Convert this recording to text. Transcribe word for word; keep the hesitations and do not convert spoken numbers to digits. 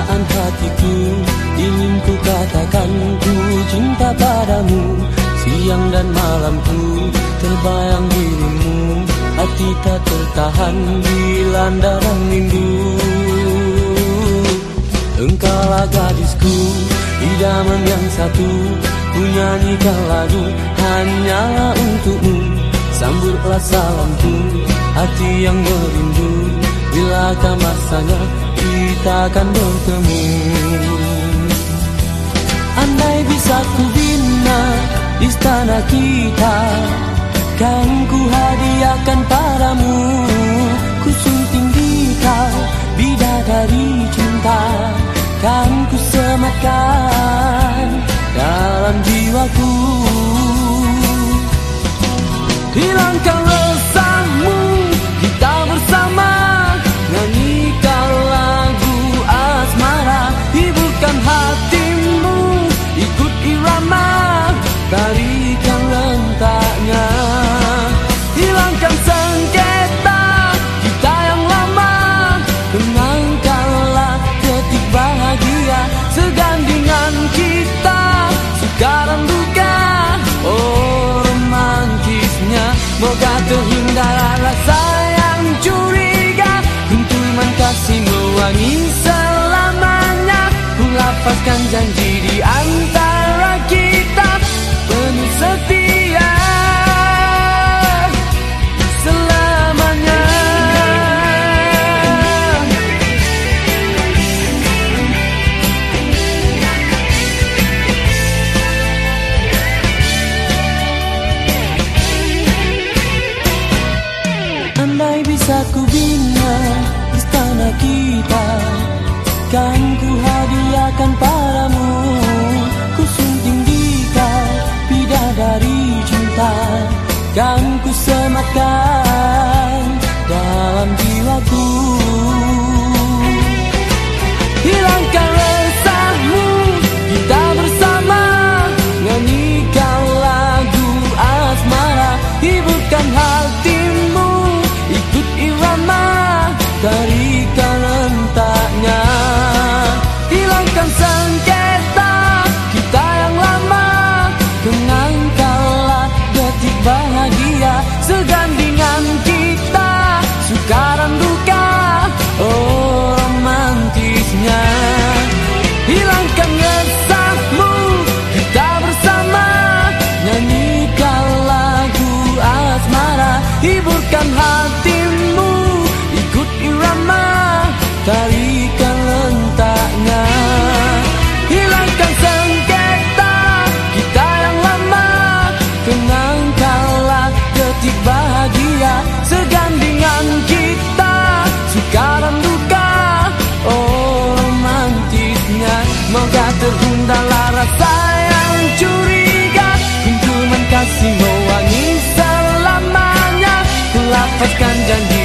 perasaan hatiku, ingin ku katakan ku cinta padamu. Siang dan malamku terbayang dirimu, hati tak tertahan dilanda rindu. Engkaulah gadisku, idaman yang satu, ku nyanyikan lagu hanyalah untukmu. Sambutlah salamku, hati yang merindu, bilakah masanya kita akan bertemu. Andai bisa ku bina istana kita, kan ku hadiahkan padamu. Ku sunting di kau bidadari cinta, kan ku sematkan dalam jiwaku. Hilangkan resahmu, kita bersama, nyanyikan lagu asmara. Hiburkan hatimu, ikut irama, tarikan rentaknya. Hilangkan sengketa kita yang lama, kenangkanlah detik bahagia. Segandingan kita, suka dan duka, oh romantisnya. Moga terhindar rasa yang curiga, kuntuman kasih mewangi selamanya. Ku lapaskan janji di antara kita, penuh setia selamanya. Andai bisa ku bina istana kita, kan ku hadiahkan padamu. Ku sunting di kau bidadari cinta, kan ku sematkan dalam jiwaku. Hilangkan resahmu, kita bersama, nyanyikan lagu asmara. Hiburkan hatimu, ikut irama, tarikan rentaknya. Hilangkan sengketa kita yang lama, kenangkanlah detik bahagia. Segandingan kita, suka dan duka, oh romantisnya. Hilangkan resahmu, kita bersama, nyanyikan lagu asmara. Hiburkan hatimu, ikut irama, tarikan rentaknya. Hilangkan sengketa kita yang lama, kenangkanlah detik bahagia. Segandingan kita, suka dan duka, oh romantisnya. Moga terhindarlah rasa yang curiga, kuntuman kasih mewangi selamanya. Ku lapaskan janji